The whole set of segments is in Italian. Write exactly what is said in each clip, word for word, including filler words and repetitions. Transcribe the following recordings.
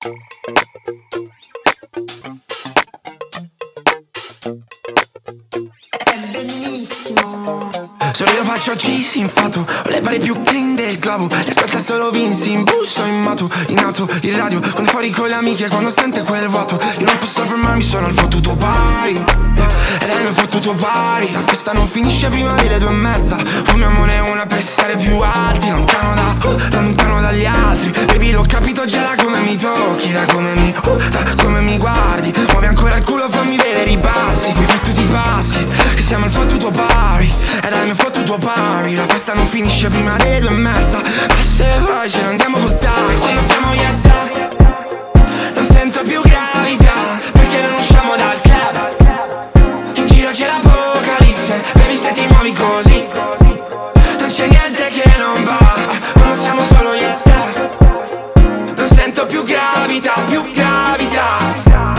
È bellissimo. Sorrido faccio cheese infato, ho le pari più clean del globo. Le ascolta solo Vinci, in busso, in moto, in auto, in radio, quando fuori con le amiche, quando sente quel vuoto. Io non posso fermarmi, sono al fottuto party e lei mi fottuto pari. La festa non finisce prima delle due e mezza. Fumiamone una per stare più alti, lontano da, uh, lontano dagli altri. Baby l'ho capito già da come mi tocchi, da come mi, uh, da come mi guardi. Muovi ancora il culo, fammi vedere i passi, quei fottuti passi, che siamo al fottuto party e lei mi fottuto pari. La festa non finisce prima delle due e mezza. Ma se vai ce ne andiamo col taxi. Quando siamo io e te non sento più gravità, perché non usciamo dal club. In giro c'è l'apocalisse, baby se ti muovi così non c'è niente che non va. Quando siamo solo io e te non sento più gravità, più gravità.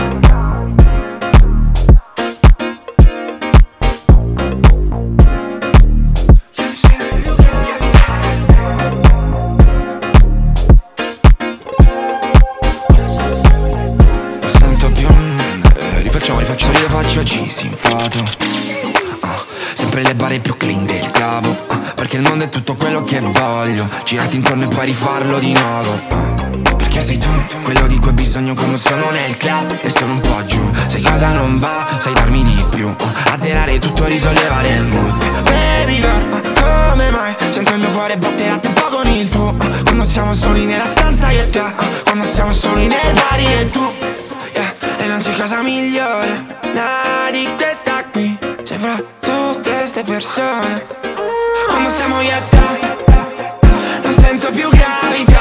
Rifaccio, io faccio cheese in foto, uh, sempre le bare più clean del cavo, uh, perché il mondo è tutto quello che voglio. Girarti intorno e poi rifarlo di nuovo, uh, perché sei tu, quello di cui ho bisogno quando sono nel club e sono un po' giù. Se cosa non va, sai darmi di più, uh, azzerare tutto, risollevare il mood. Baby girl, uh, come mai sento il mio cuore battere a tempo con il tuo, uh, quando siamo soli nella stanza io e te, uh, quando siamo soli nel party e tu. E non c'è cosa migliore, nada di questa qui, c'è fra tutte ste persone. Quando siamo io e te non sento più gravità,